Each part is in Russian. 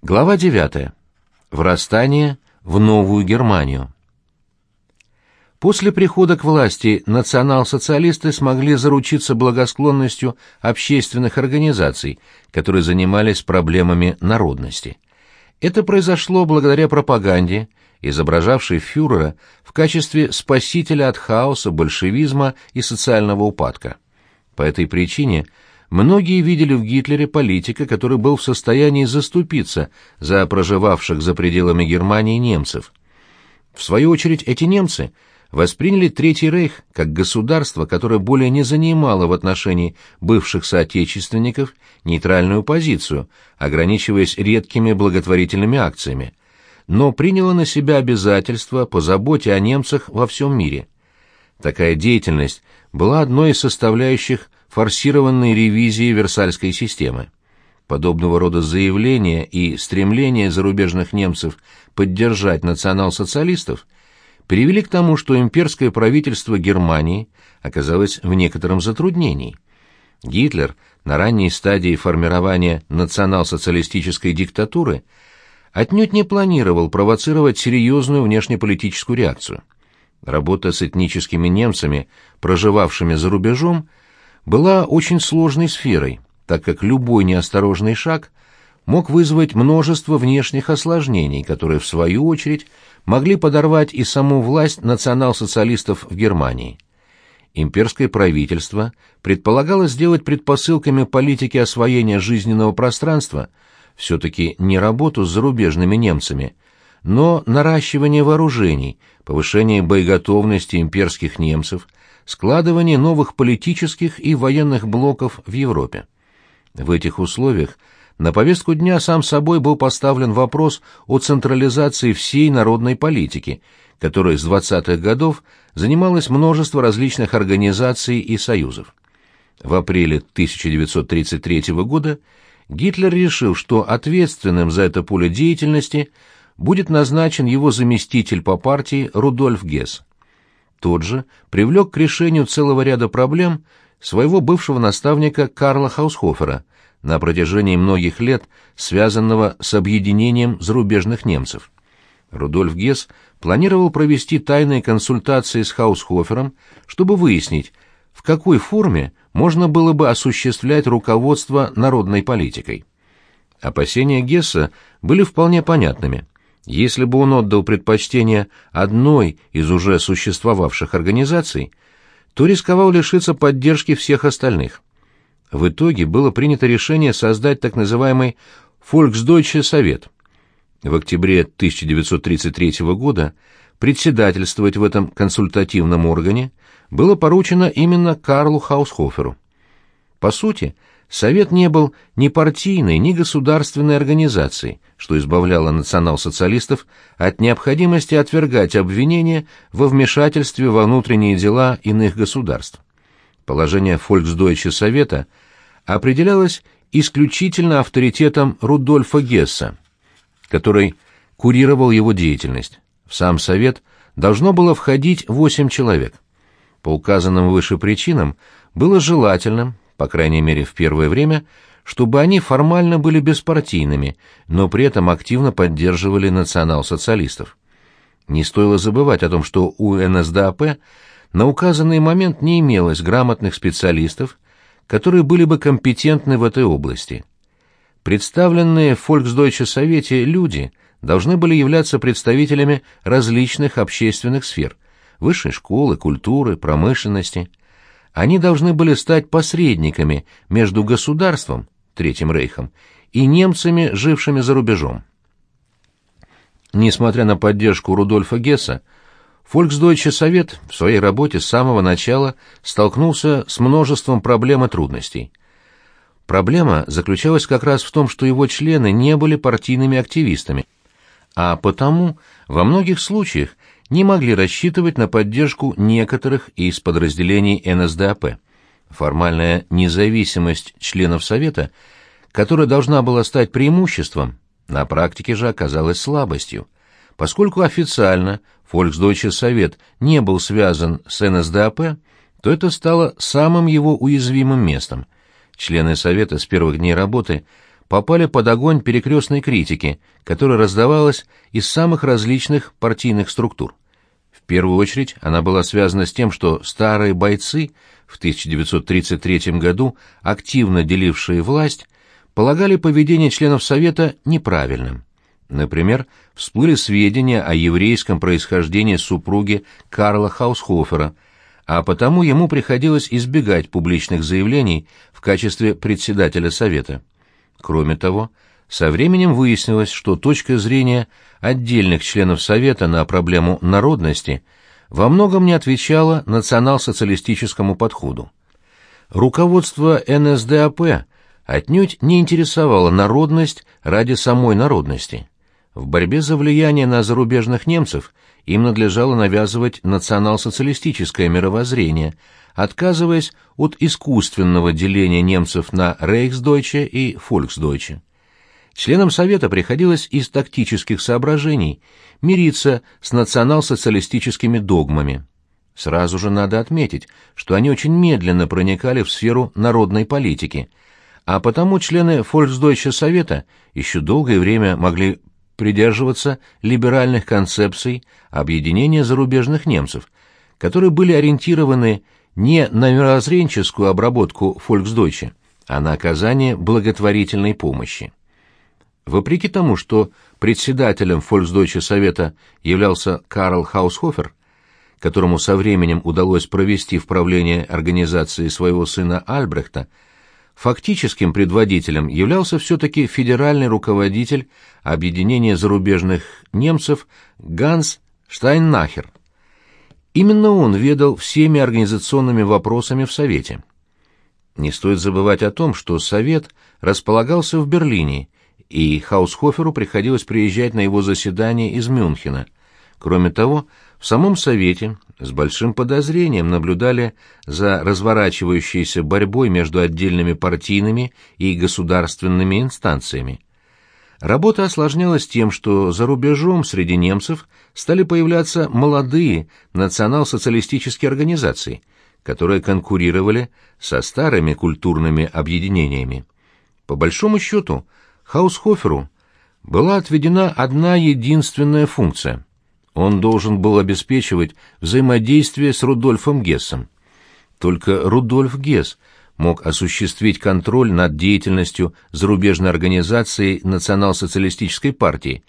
Глава 9. Врастание в новую Германию. После прихода к власти национал-социалисты смогли заручиться благосклонностью общественных организаций, которые занимались проблемами народности. Это произошло благодаря пропаганде, изображавшей фюрера в качестве спасителя от хаоса, большевизма и социального упадка. По этой причине многие видели в Гитлере политика, который был в состоянии заступиться за проживавших за пределами Германии немцев. В свою очередь, эти немцы восприняли Третий рейх как государство, которое более не занимало в отношении бывших соотечественников нейтральную позицию, ограничиваясь редкими благотворительными акциями, но приняло на себя обязательства по заботе о немцах во всем мире. Такая деятельность была одной из составляющих форсированной ревизии Версальской системы. Подобного рода заявления и стремления зарубежных немцев поддержать национал-социалистов привели к тому, что имперское правительство Германии оказалось в некотором затруднении. Гитлер на ранней стадии формирования национал-социалистической диктатуры отнюдь не планировал провоцировать серьезную внешнеполитическую реакцию. Работа с этническими немцами, проживавшими за рубежом, была очень сложной сферой, так как любой неосторожный шаг мог вызвать множество внешних осложнений, которые, в свою очередь, могли подорвать и саму власть национал-социалистов в Германии. Имперское правительство предполагало сделать предпосылками политики освоения жизненного пространства все-таки не работу с зарубежными немцами, но наращивание вооружений, повышение боеготовности имперских немцев, складывание новых политических и военных блоков в Европе. В этих условиях на повестку дня сам собой был поставлен вопрос о централизации всей народной политики, которой с 20-х годов занималось множество различных организаций и союзов. В апреле 1933 года Гитлер решил, что ответственным за это поле деятельности будет назначен его заместитель по партии Рудольф Гесс. Тот же привлек к решению целого ряда проблем своего бывшего наставника Карла Хаусхофера, на протяжении многих лет связанного с объединением зарубежных немцев. Рудольф Гесс планировал провести тайные консультации с Хаусхофером, чтобы выяснить, в какой форме можно было бы осуществлять руководство народной политикой. Опасения Гесса были вполне понятными. Если бы он отдал предпочтение одной из уже существовавших организаций, то рисковал лишиться поддержки всех остальных. В итоге было принято решение создать так называемый Volksdeutscher Совет. В октябре 1933 года председательствовать в этом консультативном органе было поручено именно Карлу Хаусхоферу. По сути, Совет не был ни партийной, ни государственной организацией, что избавляло национал-социалистов от необходимости отвергать обвинения во вмешательстве во внутренние дела иных государств. Положение Volksdeutscher Совета определялось исключительно авторитетом Рудольфа Гесса, который курировал его деятельность. В сам Совет должно было входить 8 человек. По указанным выше причинам было желательным, по крайней мере в первое время, чтобы они формально были беспартийными, но при этом активно поддерживали национал-социалистов. Не стоило забывать о том, что у НСДАП на указанный момент не имелось грамотных специалистов, которые были бы компетентны в этой области. Представленные в Volksdeutscher Совете люди должны были являться представителями различных общественных сфер – высшей школы, культуры, промышленности. Они должны были стать посредниками между государством, Третьим рейхом, и немцами, жившими за рубежом. Несмотря на поддержку Рудольфа Гесса, Volksdeutscher Совет в своей работе с самого начала столкнулся с множеством проблем и трудностей. Проблема заключалась как раз в том, что его члены не были партийными активистами, а потому во многих случаях не могли рассчитывать на поддержку некоторых из подразделений НСДАП. Формальная независимость членов Совета, которая должна была стать преимуществом, на практике же оказалась слабостью. Поскольку официально Volksdeutscher Совет не был связан с НСДАП, то это стало самым его уязвимым местом. Члены Совета с первых дней работы попали под огонь перекрестной критики, которая раздавалась из самых различных партийных структур. В первую очередь она была связана с тем, что старые бойцы, в 1933 году активно делившие власть, полагали поведение членов Совета неправильным. Например, всплыли сведения о еврейском происхождении супруги Карла Хаусхофера, а потому ему приходилось избегать публичных заявлений в качестве председателя Совета. Кроме того, со временем выяснилось, что точка зрения отдельных членов Совета на проблему народности во многом не отвечала национал-социалистическому подходу. Руководство НСДАП отнюдь не интересовало народность ради самой народности. В борьбе за влияние на зарубежных немцев им надлежало навязывать национал-социалистическое мировоззрение, отказываясь от искусственного деления немцев на Рейхсдойче и Фольксдойче. Членам Совета приходилось из тактических соображений мириться с национал-социалистическими догмами. Сразу же надо отметить, что они очень медленно проникали в сферу народной политики, а потому члены Фольксдойче Совета еще долгое время могли придерживаться либеральных концепций объединения зарубежных немцев, которые были ориентированы не на мировоззренческую обработку Фольксдойче, а на оказание благотворительной помощи. Вопреки тому, что председателем Фольксдойче Совета являлся Карл Хаусхофер, которому со временем удалось провести в правление организации своего сына Альбрехта, фактическим предводителем являлся все-таки федеральный руководитель объединения зарубежных немцев Ганс Штайнахер. Именно он ведал всеми организационными вопросами в Совете. Не стоит забывать о том, что Совет располагался в Берлине, и Хаусхоферу приходилось приезжать на его заседания из Мюнхена. Кроме того, в самом Совете с большим подозрением наблюдали за разворачивающейся борьбой между отдельными партийными и государственными инстанциями. Работа осложнялась тем, что за рубежом среди немцев стали появляться молодые национал-социалистические организации, которые конкурировали со старыми культурными объединениями. По большому счету, Хаусхоферу была отведена одна единственная функция. Он должен был обеспечивать взаимодействие с Рудольфом Гессом. Только Рудольф Гесс мог осуществить контроль над деятельностью зарубежной организации Национал-социалистической партии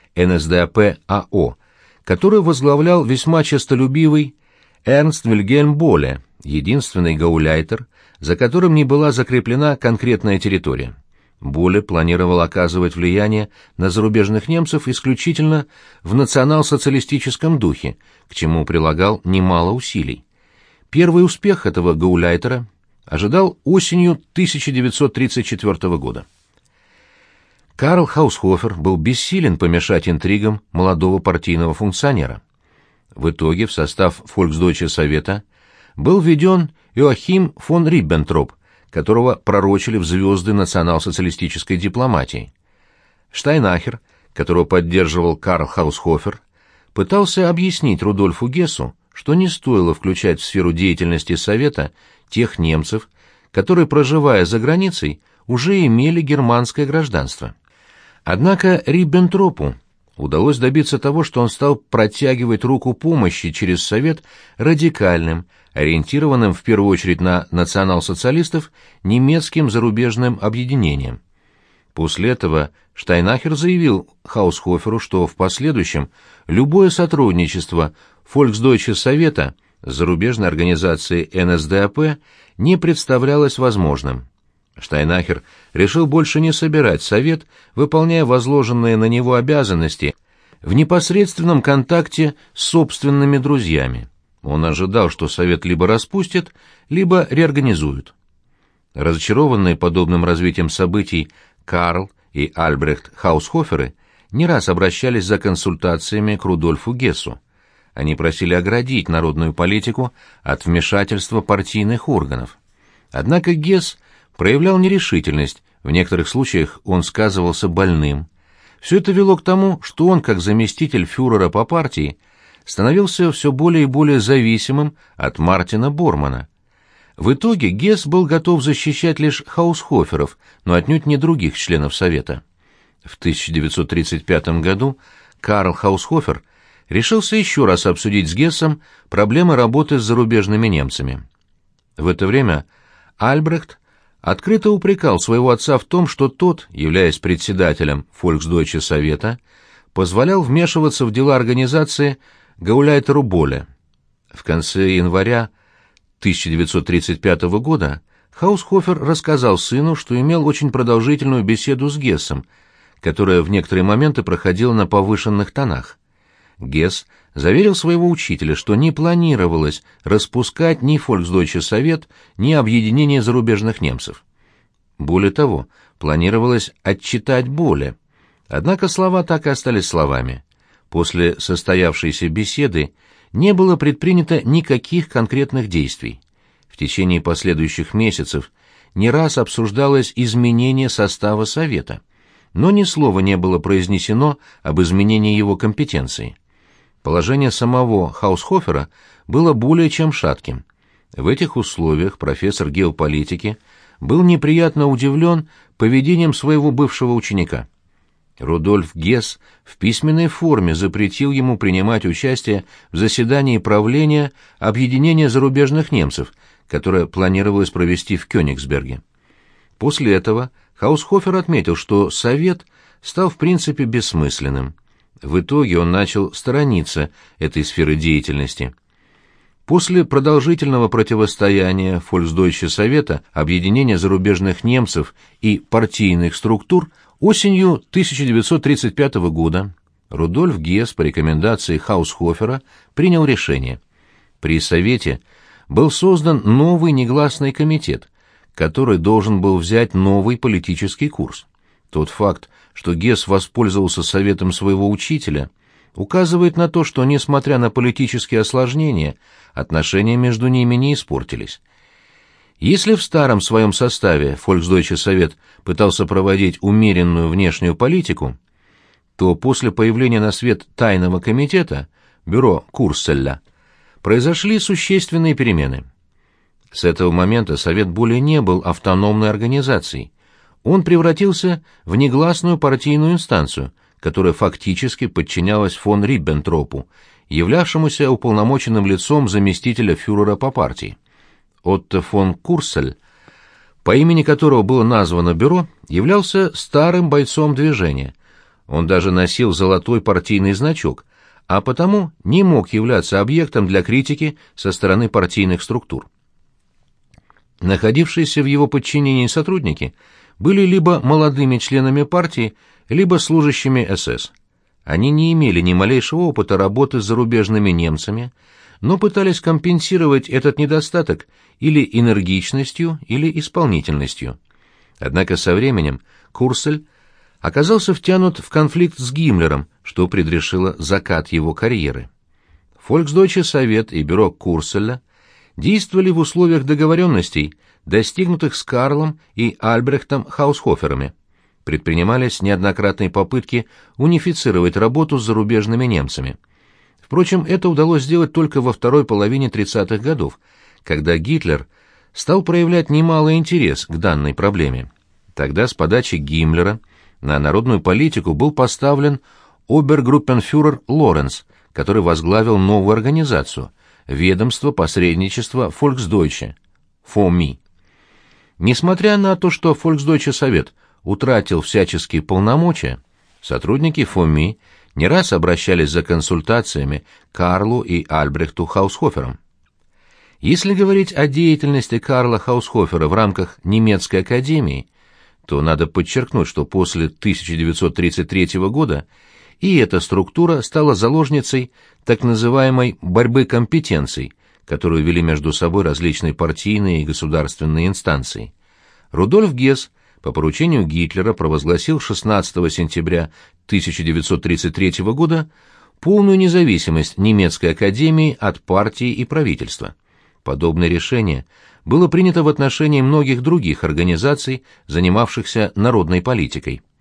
НСДАП-АО, которую возглавлял весьма честолюбивый Эрнст Вильгельм Боле, единственный гауляйтер, за которым не была закреплена конкретная территория. Боле планировал оказывать влияние на зарубежных немцев исключительно в национал-социалистическом духе, к чему прилагал немало усилий. Первый успех этого гауляйтера ожидал осенью 1934 года. Карл Хаусхофер был бессилен помешать интригам молодого партийного функционера. В итоге в состав Фольксдойче Совета был введен Иоахим фон Риббентроп, которого пророчили в звезды национал-социалистической дипломатии. Штайнахер, которого поддерживал Карл Хаусхофер, пытался объяснить Рудольфу Гессу, что не стоило включать в сферу деятельности Совета тех немцев, которые, проживая за границей, уже имели германское гражданство. Однако Риббентропу удалось добиться того, что он стал протягивать руку помощи через Совет радикальным, ориентированным в первую очередь на национал-социалистов, немецким зарубежным объединением. После этого Штайнахер заявил Хаусхоферу, что в последующем любое сотрудничество Фольксдойче Совета с зарубежной организацией НСДАП не представлялось возможным. Штайнахер решил больше не собирать Совет, выполняя возложенные на него обязанности в непосредственном контакте с собственными друзьями. Он ожидал, что Совет либо распустит, либо реорганизуют. Разочарованные подобным развитием событий Карл и Альбрехт Хаусхоферы не раз обращались за консультациями к Рудольфу Гессу. Они просили оградить народную политику от вмешательства партийных органов. Однако Гесс проявлял нерешительность, в некоторых случаях он сказывался больным. Все это вело к тому, что он, как заместитель фюрера по партии, становился все более и более зависимым от Мартина Бормана. В итоге Гесс был готов защищать лишь хаусхоферов, но отнюдь не других членов Совета. В 1935 году Карл Хаусхофер решился еще раз обсудить с Гессом проблемы работы с зарубежными немцами. В это время Альбрехт открыто упрекал своего отца в том, что тот, являясь председателем Volksdeutsche Совета, позволял вмешиваться в дела организации Гауляйтеру Боле. В конце января 1935 года Хаусхофер рассказал сыну, что имел очень продолжительную беседу с Гессом, которая в некоторые моменты проходила на повышенных тонах. Гесс заверил своего учителя, что не планировалось распускать ни Volksdeutsche Совет, ни объединение зарубежных немцев. Более того, планировалось отчитать Боле. Однако слова так и остались словами. После состоявшейся беседы не было предпринято никаких конкретных действий. В течение последующих месяцев не раз обсуждалось изменение состава Совета, но ни слова не было произнесено об изменении его компетенции. Положение самого Хаусхофера было более чем шатким. В этих условиях профессор геополитики был неприятно удивлен поведением своего бывшего ученика. Рудольф Гесс в письменной форме запретил ему принимать участие в заседании правления объединения зарубежных немцев, которое планировалось провести в Кёнигсберге. После этого Хаусхофер отметил, что Совет стал в принципе бессмысленным. В итоге он начал сторониться этой сферы деятельности. После продолжительного противостояния Volksdeutsche Совета, объединения зарубежных немцев и партийных структур, осенью 1935 года Рудольф Гесс по рекомендации Хаусхофера принял решение. При Совете был создан новый негласный комитет, который должен был взять новый политический курс. Тот факт, что Гесс воспользовался советом своего учителя, указывает на то, что, несмотря на политические осложнения, отношения между ними не испортились. Если в старом своем составе Volksdeutsche Совет пытался проводить умеренную внешнюю политику, то после появления на свет тайного комитета, бюро Курселля, произошли существенные перемены. С этого момента Совет более не был автономной организацией. Он превратился в негласную партийную инстанцию, которая фактически подчинялась фон Риббентропу, являвшемуся уполномоченным лицом заместителя фюрера по партии. Отто фон Курсель, по имени которого было названо бюро, являлся старым бойцом движения. Он даже носил золотой партийный значок, а потому не мог являться объектом для критики со стороны партийных структур. Находившиеся в его подчинении сотрудники были либо молодыми членами партии, либо служащими СС. Они не имели ни малейшего опыта работы с зарубежными немцами, но пытались компенсировать этот недостаток или энергичностью, или исполнительностью. Однако со временем Курсель оказался втянут в конфликт с Гиммлером, что предрешило закат его карьеры. Volksdeutsche Совет и бюро Курселя действовали в условиях договоренностей, достигнутых с Карлом и Альбрехтом Хаусхоферами. Предпринимались неоднократные попытки унифицировать работу с зарубежными немцами. Впрочем, это удалось сделать только во второй половине 30-х годов, когда Гитлер стал проявлять немалый интерес к данной проблеме. Тогда с подачи Гиммлера на народную политику был поставлен обергруппенфюрер Лоренц, который возглавил новую организацию – Ведомство посредничества Volksdeutsche, ФОМИ. Несмотря на то, что Volksdeutsche Совет утратил всяческие полномочия, сотрудники ФОМИ не раз обращались за консультациями к Карлу и Альбрехту Хаусхоферам. Если говорить о деятельности Карла Хаусхофера в рамках немецкой академии, то надо подчеркнуть, что после 1933 года и эта структура стала заложницей так называемой борьбы компетенций, которую вели между собой различные партийные и государственные инстанции. Рудольф Гесс по поручению Гитлера провозгласил 16 сентября 1933 года полную независимость немецкой академии от партии и правительства. Подобное решение было принято в отношении многих других организаций, занимавшихся народной политикой.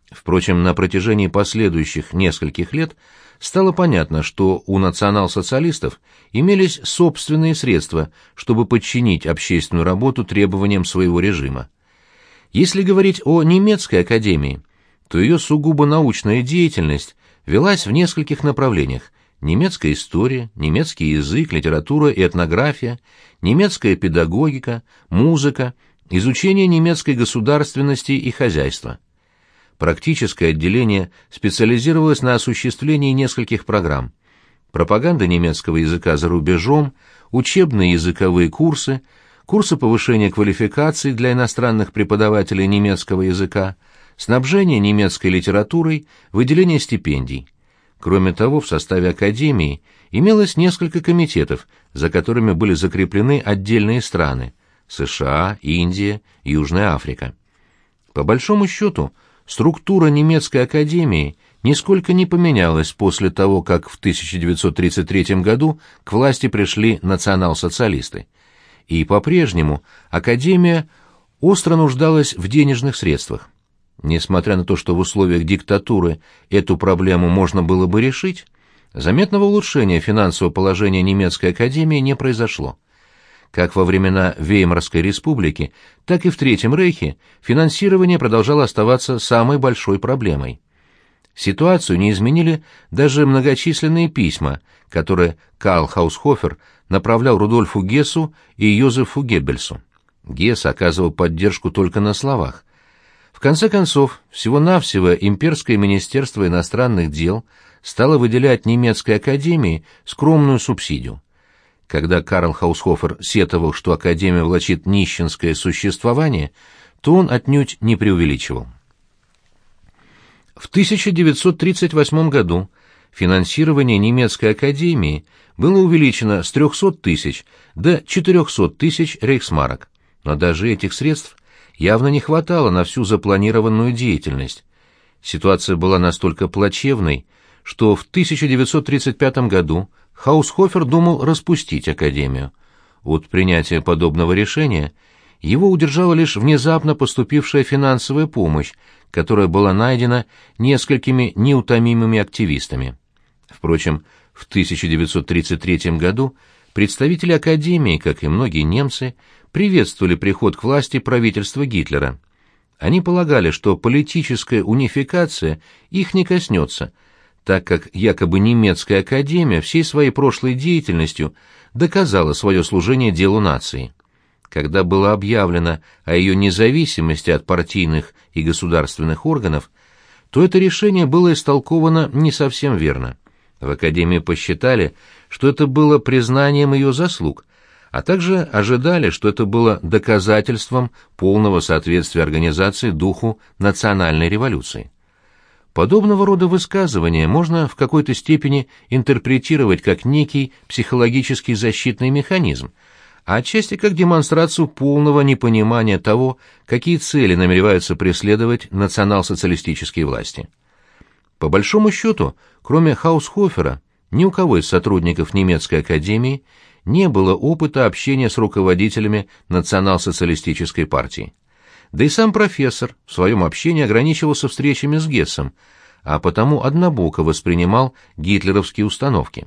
Впрочем, на протяжении последующих нескольких лет стало понятно, что у национал-социалистов имелись собственные средства, чтобы подчинить общественную работу требованиям своего режима. Если говорить о немецкой академии, то ее сугубо научная деятельность велась в нескольких направлениях: немецкая история, немецкий язык, литература и этнография, немецкая педагогика, музыка, изучение немецкой государственности и хозяйства. Практическое отделение специализировалось на осуществлении нескольких программ: пропаганда немецкого языка за рубежом, учебные языковые курсы, курсы повышения квалификации для иностранных преподавателей немецкого языка, снабжение немецкой литературой, выделение стипендий. Кроме того, в составе академии имелось несколько комитетов, за которыми были закреплены отдельные страны – США, Индия, Южная Африка. По большому счету, структура немецкой академии нисколько не поменялась после того, как в 1933 году к власти пришли национал-социалисты. И по-прежнему академия остро нуждалась в денежных средствах. Несмотря на то, что в условиях диктатуры эту проблему можно было бы решить, заметного улучшения финансового положения немецкой академии не произошло. Как во времена Веймарской республики, так и в Третьем рейхе финансирование продолжало оставаться самой большой проблемой. Ситуацию не изменили даже многочисленные письма, которые Карл Хаусхофер направлял Рудольфу Гессу и Йозефу Геббельсу. Гесс оказывал поддержку только на словах. В конце концов, всего-навсего Имперское министерство иностранных дел стало выделять немецкой академии скромную субсидию. Когда Карл Хаусхофер сетовал, что академия влачит нищенское существование, то он отнюдь не преувеличивал. В 1938 году финансирование немецкой академии было увеличено с 300 тысяч до 400 тысяч рейхсмарок, но даже этих средств явно не хватало на всю запланированную деятельность. Ситуация была настолько плачевной, что в 1935 году Хаусхофер думал распустить академию. От принятия подобного решения его удержала лишь внезапно поступившая финансовая помощь, которая была найдена несколькими неутомимыми активистами. Впрочем, в 1933 году представители академии, как и многие немцы, приветствовали приход к власти правительства Гитлера. Они полагали, что политическая унификация их не коснется, так как якобы немецкая академия всей своей прошлой деятельностью доказала свое служение делу нации. Когда было объявлено о ее независимости от партийных и государственных органов, то это решение было истолковано не совсем верно. В академии посчитали, что это было признанием ее заслуг, а также ожидали, что это было доказательством полного соответствия организации духу национальной революции. Подобного рода высказывания можно в какой-то степени интерпретировать как некий психологический защитный механизм, а отчасти как демонстрацию полного непонимания того, какие цели намереваются преследовать национал-социалистические власти. По большому счету, кроме Хаусхофера, ни у кого из сотрудников немецкой академии не было опыта общения с руководителями национал-социалистической партии. Да и сам профессор в своем общении ограничивался встречами с Гессом, а потому однобоко воспринимал гитлеровские установки.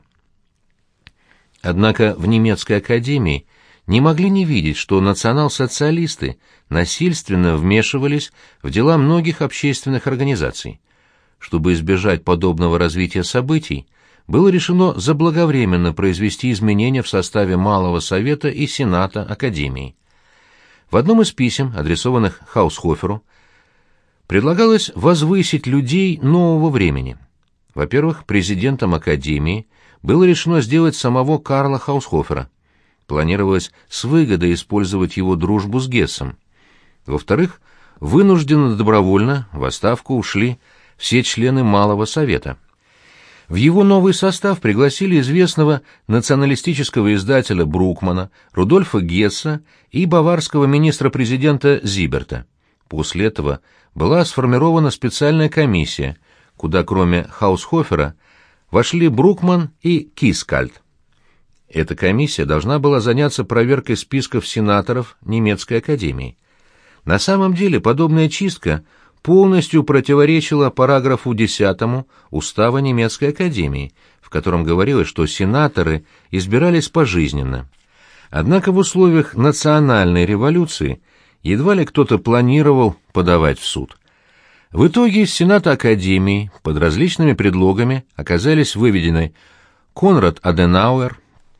Однако в немецкой академии не могли не видеть, что национал-социалисты насильственно вмешивались в дела многих общественных организаций. Чтобы избежать подобного развития событий, было решено заблаговременно произвести изменения в составе Малого Совета и Сената Академии. В одном из писем, адресованных Хаусхоферу, предлагалось возвысить людей нового времени. Во-первых, президентом Академии было решено сделать самого Карла Хаусхофера. Планировалось с выгодой использовать его дружбу с Гессом. Во-вторых, вынужденно добровольно в отставку ушли все члены Малого Совета. В его новый состав пригласили известного националистического издателя Брукмана, Рудольфа Гесса и баварского министра-президента Зиберта. После этого была сформирована специальная комиссия, куда кроме Хаусхофера вошли Брукман и Кискальд. Эта комиссия должна была заняться проверкой списков сенаторов немецкой академии. На самом деле подобная чистка полностью противоречила параграфу 10 Устава немецкой академии, в котором говорилось, что сенаторы избирались пожизненно. Однако в условиях национальной революции едва ли кто-то планировал подавать в суд. В итоге из Сената Академии под различными предлогами оказались выведены Конрад Аденауэр,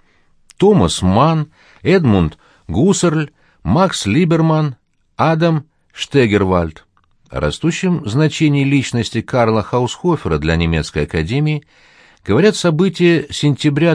Томас Манн, Эдмунд Гуссерль, Макс Либерман, Адам Штегервальд. О растущем значении личности Карла Хаусхофера для немецкой академии говорят события сентября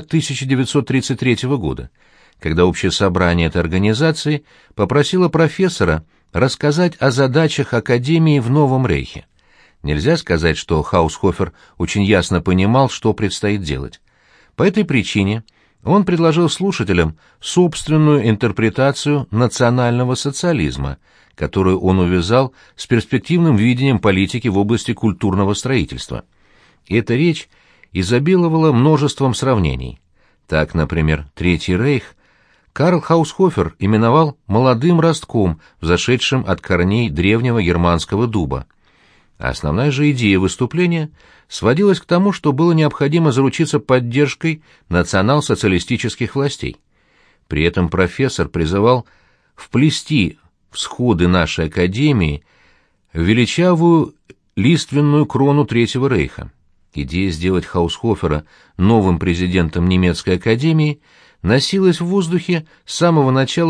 1933 года, когда общее собрание этой организации попросило профессора рассказать о задачах академии в Новом Рейхе. Нельзя сказать, что Хаусхофер очень ясно понимал, что предстоит делать. По этой причине он предложил слушателям собственную интерпретацию национального социализма, которую он увязал с перспективным видением политики в области культурного строительства. Эта речь изобиловала множеством сравнений. Так, например, Третий Рейх Карл Хаусхофер именовал молодым ростком, взошедшим от корней древнего германского дуба. Основная же идея выступления сводилась к тому, что было необходимо заручиться поддержкой национал-социалистических властей. При этом профессор призывал вплести всходы нашей академии в величавую лиственную крону Третьего Рейха. Идея сделать Хаусхофера новым президентом немецкой академии носилась в воздухе с самого начала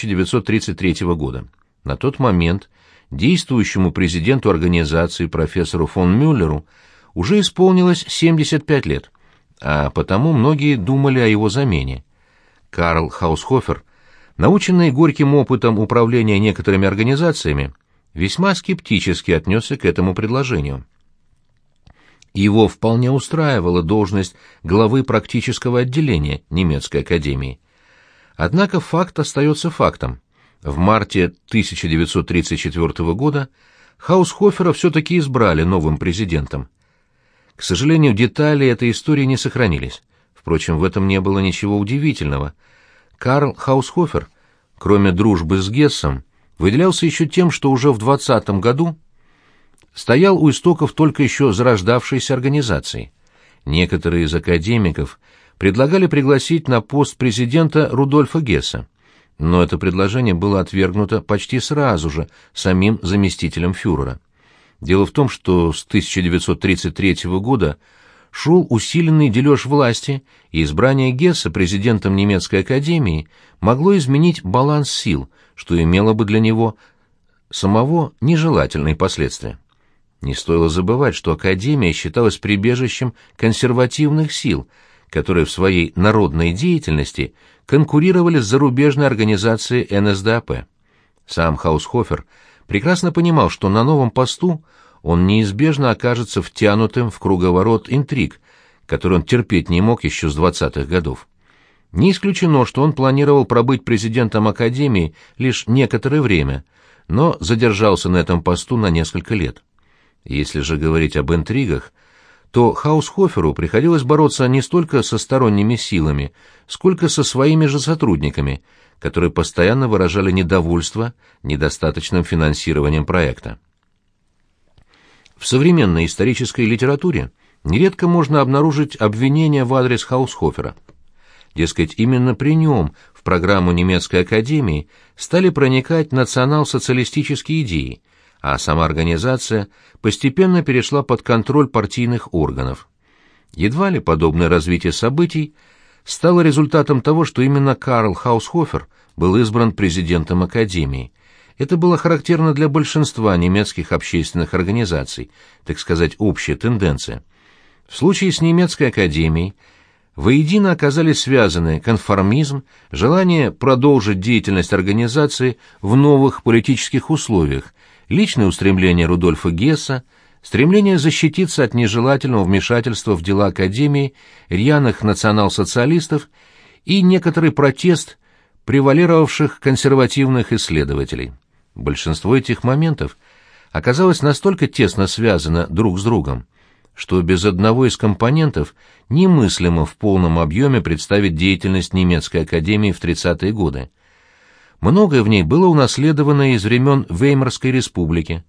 1933 года. На тот момент действующему президенту организации профессору фон Мюллеру уже исполнилось 75 лет, а потому многие думали о его замене. Карл Хаусхофер, наученный горьким опытом управления некоторыми организациями, весьма скептически отнесся к этому предложению. Его вполне устраивала должность главы практического отделения немецкой академии. Однако факт остается фактом. В марте 1934 года Хаусхофера все-таки избрали новым президентом. К сожалению, детали этой истории не сохранились. Впрочем, в этом не было ничего удивительного. Карл Хаусхофер, кроме дружбы с Гессом, выделялся еще тем, что уже в 20 году стоял у истоков только еще зарождавшейся организации. Некоторые из академиков предлагали пригласить на пост президента Рудольфа Гесса, но это предложение было отвергнуто почти сразу же самим заместителем фюрера. Дело в том, что с 1933 года шел усиленный дележ власти, и избрание Гесса президентом немецкой академии могло изменить баланс сил, что имело бы для него самого нежелательные последствия. Не стоило забывать, что академия считалась прибежищем консервативных сил, которые в своей народной деятельности конкурировали с зарубежной организацией НСДАП. Сам Хаусхофер прекрасно понимал, что на новом посту он неизбежно окажется втянутым в круговорот интриг, который он терпеть не мог еще с 20-х годов. Не исключено, что он планировал пробыть президентом академии лишь некоторое время, но задержался на этом посту на несколько лет. Если же говорить об интригах, то Хаусхоферу приходилось бороться не столько со сторонними силами, сколько со своими же сотрудниками, которые постоянно выражали недовольство недостаточным финансированием проекта. В современной исторической литературе нередко можно обнаружить обвинения в адрес Хаусхофера. Дескать, именно при нем в программу немецкой академии стали проникать национал-социалистические идеи, а сама организация постепенно перешла под контроль партийных органов. Едва ли подобное развитие событий стало результатом того, что именно Карл Хаусхофер был избран президентом академии. Это было характерно для большинства немецких общественных организаций, так сказать, общая тенденция. В случае с немецкой академией воедино оказались связаны конформизм, желание продолжить деятельность организации в новых политических условиях, личное устремление Рудольфа Гесса, стремление защититься от нежелательного вмешательства в дела академии рьяных национал-социалистов и некоторый протест превалировавших консервативных исследователей. Большинство этих моментов оказалось настолько тесно связано друг с другом, что без одного из компонентов немыслимо в полном объеме представить деятельность немецкой академии в 30-е годы. Многое в ней было унаследовано из времен Веймарской республики.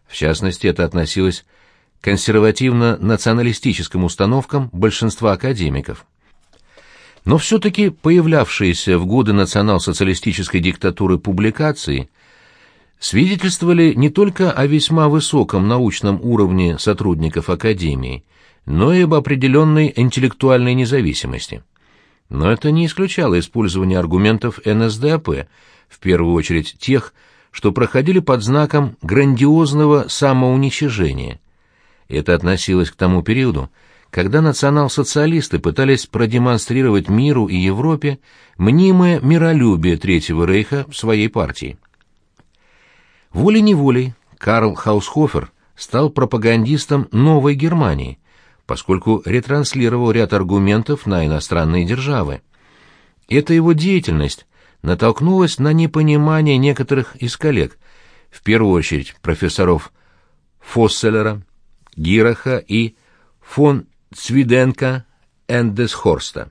В частности, это относилось к консервативно-националистическим установкам большинства академиков. Но все-таки появлявшиеся в годы национал-социалистической диктатуры публикации свидетельствовали не только о весьма высоком научном уровне сотрудников Академии, но и об определенной интеллектуальной независимости. Но это не исключало использование аргументов НСДАП, в первую очередь тех, что проходили под знаком грандиозного самоуничижения. Это относилось к тому периоду, когда национал-социалисты пытались продемонстрировать миру и Европе мнимое миролюбие Третьего Рейха в своей партии. Волей-неволей Карл Хаусхофер стал пропагандистом новой Германии, поскольку ретранслировал ряд аргументов на иностранные державы. Эта его деятельность натолкнулась на непонимание некоторых из коллег, в первую очередь профессоров Фосселера, Гираха и фон Цвиденко-Эндесхорста.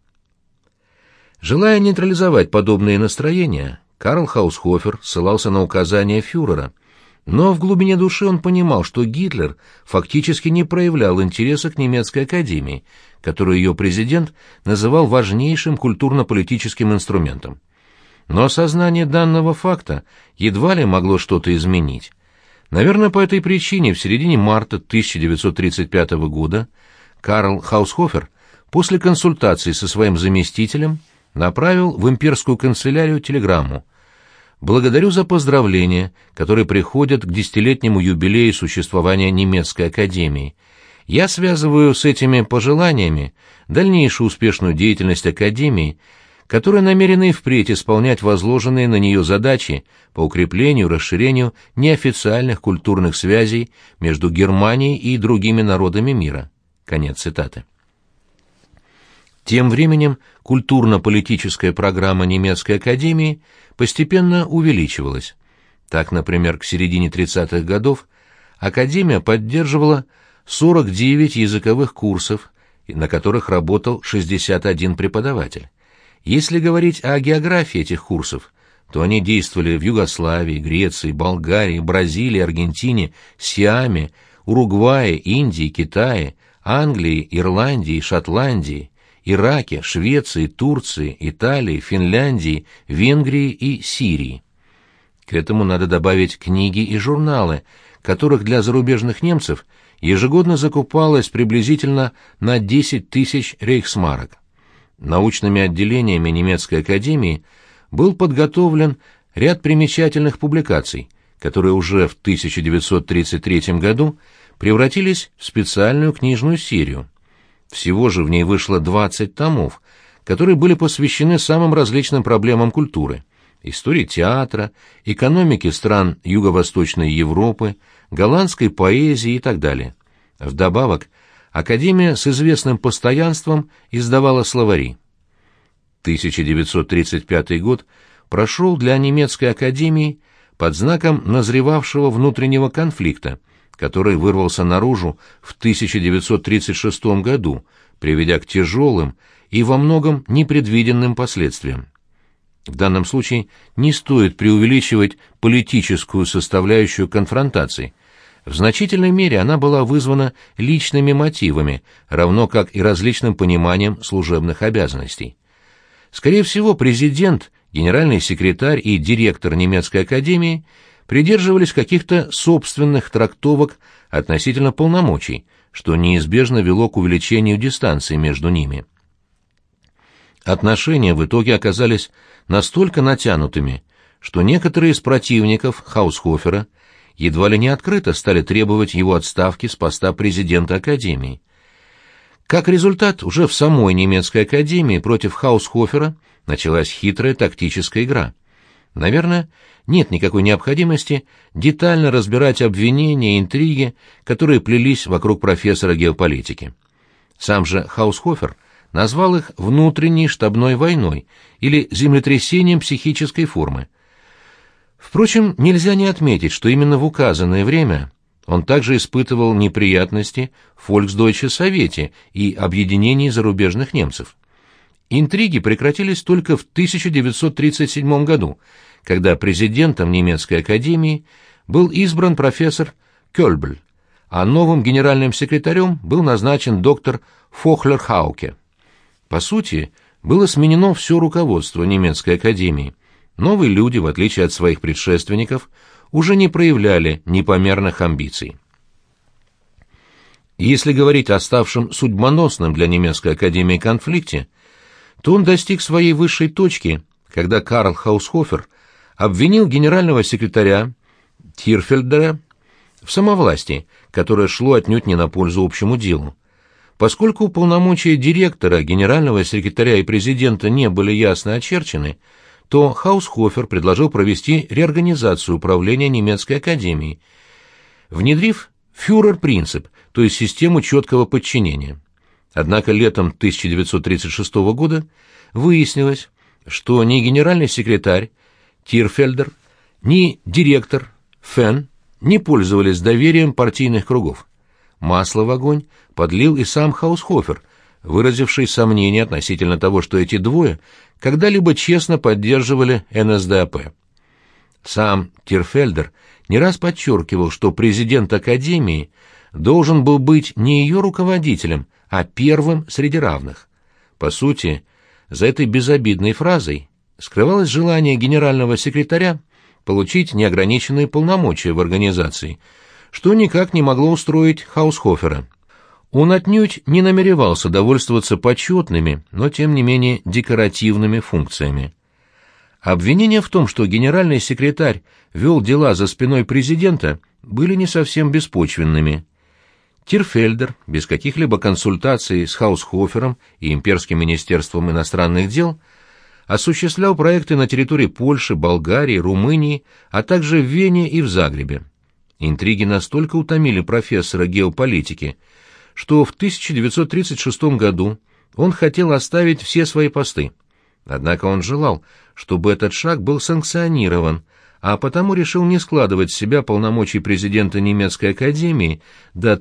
Желая нейтрализовать подобные настроения, Карл Хаусхофер ссылался на указания фюрера, но в глубине души он понимал, что Гитлер фактически не проявлял интереса к немецкой академии, которую ее президент называл важнейшим культурно-политическим инструментом. Но осознание данного факта едва ли могло что-то изменить. Наверное, по этой причине в середине марта 1935 года Карл Хаусхофер после консультации со своим заместителем направил в имперскую канцелярию телеграмму: «Благодарю за поздравления, которые приходят к десятилетнему юбилею существования немецкой академии. Я связываю с этими пожеланиями дальнейшую успешную деятельность академии, которая намерена и впредь исполнять возложенные на нее задачи по укреплению и расширению неофициальных культурных связей между Германией и другими народами мира». Конец цитаты. Тем временем культурно-политическая программа немецкой академии постепенно увеличивалась. Так, например, к середине 30-х годов академия поддерживала 49 языковых курсов, на которых работал 61 преподаватель. Если говорить о географии этих курсов, то они действовали в Югославии, Греции, Болгарии, Бразилии, Аргентине, Сиаме, Уругвае, Индии, Китае, Англии, Ирландии, Шотландии, Ираке, Швеции, Турции, Италии, Финляндии, Венгрии и Сирии. К этому надо добавить книги и журналы, которых для зарубежных немцев ежегодно закупалось приблизительно на 10 тысяч рейхсмарок. Научными отделениями немецкой академии был подготовлен ряд примечательных публикаций, которые уже в 1933 году превратились в специальную книжную серию. Всего же в ней вышло 20 томов, которые были посвящены самым различным проблемам культуры: истории театра, экономике стран Юго-Восточной Европы, голландской поэзии и так далее. Вдобавок, Академия с известным постоянством издавала словари. 1935 год прошел для немецкой академии под знаком назревавшего внутреннего конфликта, который вырвался наружу в 1936 году, приведя к тяжелым и во многом непредвиденным последствиям. В данном случае не стоит преувеличивать политическую составляющую конфронтаций. В значительной мере она была вызвана личными мотивами, равно как и различным пониманием служебных обязанностей. Скорее всего, президент, генеральный секретарь и директор немецкой академии придерживались каких-то собственных трактовок относительно полномочий, что неизбежно вело к увеличению дистанции между ними. Отношения в итоге оказались настолько натянутыми, что некоторые из противников Хаусхофера едва ли не открыто стали требовать его отставки с поста президента Академии. Как результат, уже в самой немецкой Академии против Хаусхофера началась хитрая тактическая игра. Наверное, нет никакой необходимости детально разбирать обвинения и интриги, которые плелись вокруг профессора геополитики. Сам же Хаусхофер назвал их внутренней штабной войной или землетрясением психической формы. Впрочем, нельзя не отметить, что именно в указанное время он также испытывал неприятности в Фольксдойче Совете и объединении зарубежных немцев. Интриги прекратились только в 1937 году, когда президентом немецкой академии был избран профессор Кёльбль, а новым генеральным секретарем был назначен доктор Фохлер-Хауке. По сути, было сменено все руководство немецкой академии. Новые люди, в отличие от своих предшественников, уже не проявляли непомерных амбиций. Если говорить о ставшем судьбоносным для немецкой академии конфликте, то он достиг своей высшей точки, когда Карл Хаусхофер обвинил генерального секретаря Тирфельдера в самовластии, которое шло отнюдь не на пользу общему делу. Поскольку полномочия директора, генерального секретаря и президента не были ясно очерчены, то Хаусхофер предложил провести реорганизацию управления немецкой академией, внедрив фюрер-принцип, то есть систему четкого подчинения. Однако летом 1936 года выяснилось, что ни генеральный секретарь Тирфельдер, ни директор Фен не пользовались доверием партийных кругов. Масло в огонь подлил и сам Хаусхофер, выразивший сомнения относительно того, что эти двое когда-либо честно поддерживали НСДАП. Сам Тирфельдер не раз подчеркивал, что президент Академии должен был быть не ее руководителем, а первым среди равных. По сути, за этой безобидной фразой скрывалось желание генерального секретаря получить неограниченные полномочия в организации, что никак не могло устроить Хаусхофера. Он отнюдь не намеревался довольствоваться почетными, но тем не менее декоративными функциями. Обвинения в том, что генеральный секретарь вел дела за спиной президента, были не совсем беспочвенными. Тирфельдер, без каких-либо консультаций с Хаусхофером и Имперским министерством иностранных дел, осуществлял проекты на территории Польши, Болгарии, Румынии, а также в Вене и в Загребе. Интриги настолько утомили профессора геополитики, что в 1936 году он хотел оставить все свои посты. Однако он желал, чтобы этот шаг был санкционирован, а потому решил не складывать с себя полномочий президента немецкой академии до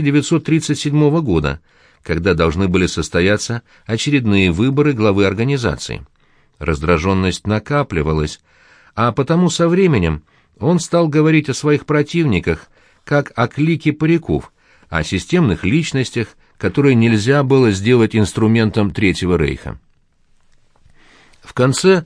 1937 года, когда должны были состояться очередные выборы главы организации. Раздраженность накапливалась, а потому со временем он стал говорить о своих противниках как о клике париков, о системных личностях, которые нельзя было сделать инструментом Третьего Рейха. В конце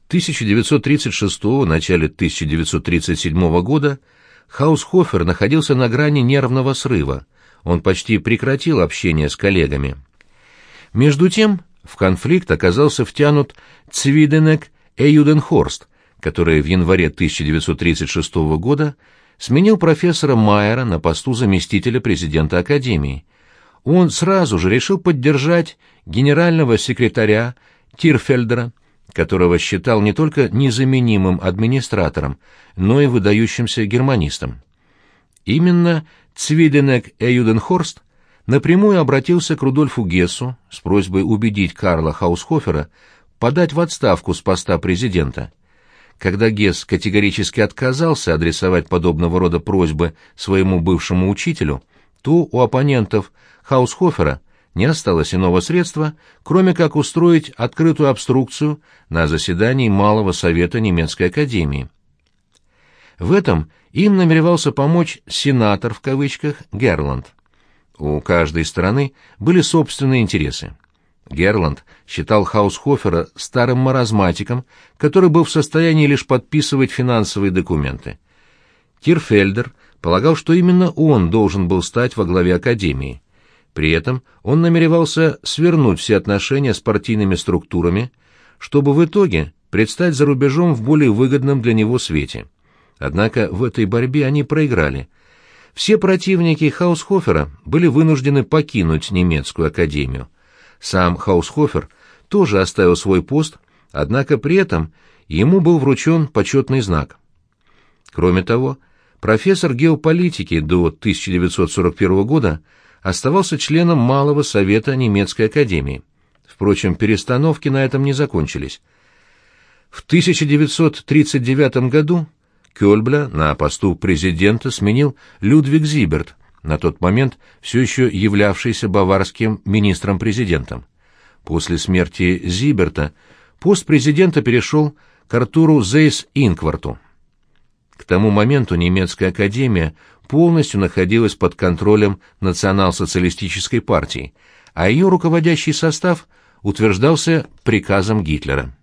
1936-го, начале 1937 года Хаусхофер находился на грани нервного срыва. Он почти прекратил общение с коллегами. Между тем, в конфликт оказался втянут Цвиденек Эйюденхорст, который в январе 1936 года сменил профессора Майера на посту заместителя президента Академии. Он сразу же решил поддержать генерального секретаря Тирфельдера, которого считал не только незаменимым администратором, но и выдающимся германистом. Именно Цвиденек Эйюденхорст напрямую обратился к Рудольфу Гессу с просьбой убедить Карла Хаусхофера подать в отставку с поста президента. Когда Гесс категорически отказался адресовать подобного рода просьбы своему бывшему учителю, то у оппонентов Хаусхофера не осталось иного средства, кроме как устроить открытую обструкцию на заседании Малого совета немецкой академии. В этом им намеревался помочь «сенатор» в кавычках Герланд. У каждой стороны были собственные интересы. Герланд считал Хаусхофера старым маразматиком, который был в состоянии лишь подписывать финансовые документы. Тирфельдер полагал, что именно он должен был стать во главе академии. При этом он намеревался свернуть все отношения с партийными структурами, чтобы в итоге предстать за рубежом в более выгодном для него свете. Однако в этой борьбе они проиграли. Все противники Хаусхофера были вынуждены покинуть немецкую академию. Сам Хаусхофер тоже оставил свой пост, однако при этом ему был вручен почетный знак. Кроме того, профессор геополитики до 1941 года оставался членом Малого совета немецкой академии. Впрочем, перестановки на этом не закончились. В 1939 году Кёльбля на посту президента сменил Людвиг Зиберт, на тот момент все еще являвшийся баварским министром-президентом. После смерти Зиберта пост президента перешел к Артуру Зейс-Инкварту. К К тому моменту немецкая академия полностью находилась под контролем национал-социалистической партии, а ее руководящий состав утверждался приказом Гитлера.